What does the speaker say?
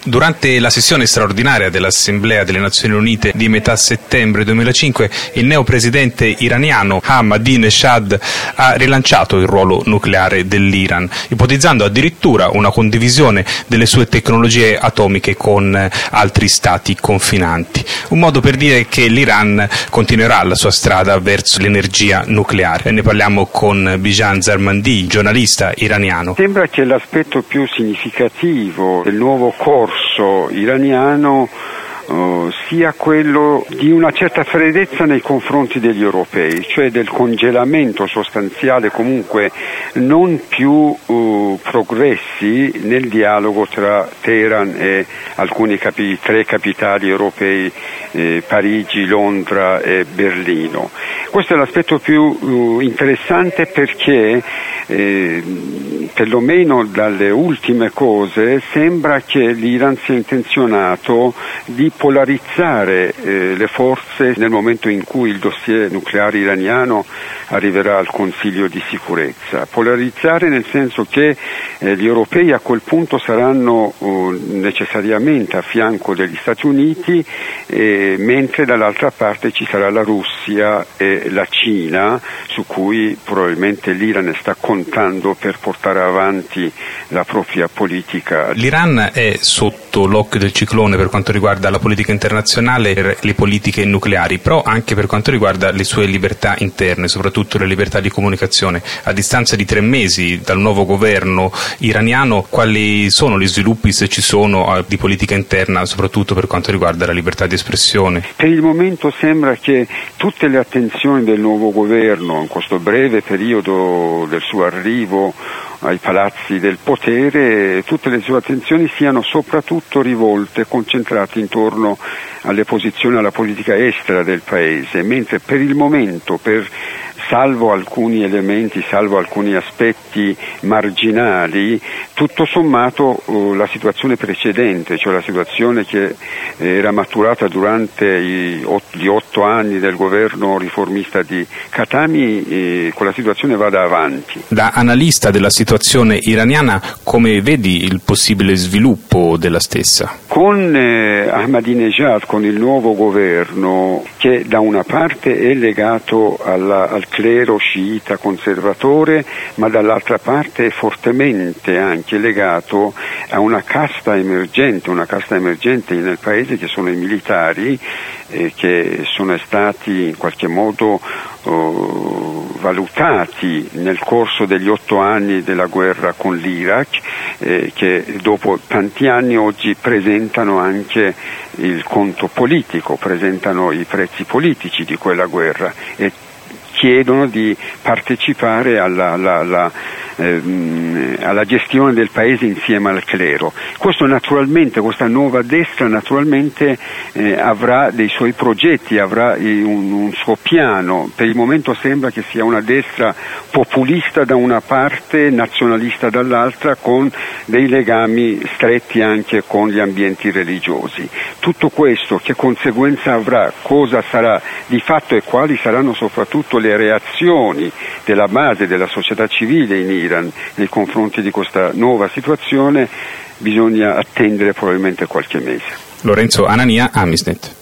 Durante la sessione straordinaria dell'Assemblea delle Nazioni Unite di metà settembre 2005, il neopresidente iraniano Ahmadinejad ha rilanciato il ruolo nucleare dell'Iran, ipotizzando addirittura una condivisione delle sue tecnologie atomiche con altri stati confinanti. Un modo per dire che l'Iran continuerà la sua strada verso l'energia nucleare. Ne parliamo con Bijan Zarmandi, giornalista iraniano. Sembra che l'aspetto più significativo del nuovo corso iraniano sia quello di una certa freddezza nei confronti degli europei, cioè del congelamento sostanziale, comunque non più progressi nel dialogo tra Teheran e alcuni tre capitali europei, Parigi, Londra e Berlino. Questo è l'aspetto più interessante perché perlomeno dalle ultime cose sembra che l'Iran sia intenzionato di polarizzare le forze nel momento in cui il dossier nucleare iraniano arriverà al Consiglio di sicurezza. Polarizzare nel senso che gli europei a quel punto saranno necessariamente a fianco degli Stati Uniti, mentre dall'altra parte ci sarà la Russia e la Cina, su cui probabilmente l'Iran sta contando per portare avanti la propria politica. L'Iran è sotto l'occhio del ciclone per quanto riguarda la politica internazionale e le politiche nucleari, però anche per quanto riguarda le sue libertà interne, soprattutto le libertà di comunicazione. A distanza di 3 mesi dal nuovo governo iraniano, quali sono gli sviluppi, se ci sono, di politica interna, soprattutto per quanto riguarda la libertà di espressione? Per il momento sembra che tutte le attenzioni del nuovo governo in questo breve periodo del suo arrivo ai palazzi del potere, tutte le sue attenzioni siano soprattutto rivolte, concentrate intorno alle posizioni, alla politica estera del paese, mentre per il momento, salvo alcuni elementi, salvo alcuni aspetti marginali, tutto sommato la situazione precedente, cioè la situazione che era maturata durante gli 8 anni del governo riformista di Khatami, quella situazione vada avanti. Da analista della situazione iraniana, come vedi il possibile sviluppo della stessa? Con Ahmadinejad, con il nuovo governo, che da una parte è legato al clero sciita conservatore, ma dall'altra parte è fortemente anche legato a una casta emergente nel paese, che sono i militari, che sono stati in qualche modo valutati nel corso degli 8 anni della guerra con l'Iraq, che dopo tanti anni oggi presentano anche il conto politico, presentano i prezzi politici di quella guerra e chiedono di partecipare alla gestione del paese insieme al clero. Questo naturalmente, questa nuova destra naturalmente avrà dei suoi progetti, avrà un suo piano. Per il momento sembra che sia una destra populista da una parte, nazionalista dall'altra, con dei legami stretti anche con gli ambienti religiosi. Tutto questo che conseguenza avrà, cosa sarà di fatto e quali saranno soprattutto le reazioni della base della società civile in Iran nei confronti di questa nuova situazione, bisogna attendere probabilmente qualche mese. Lorenzo Anania, Amisnet.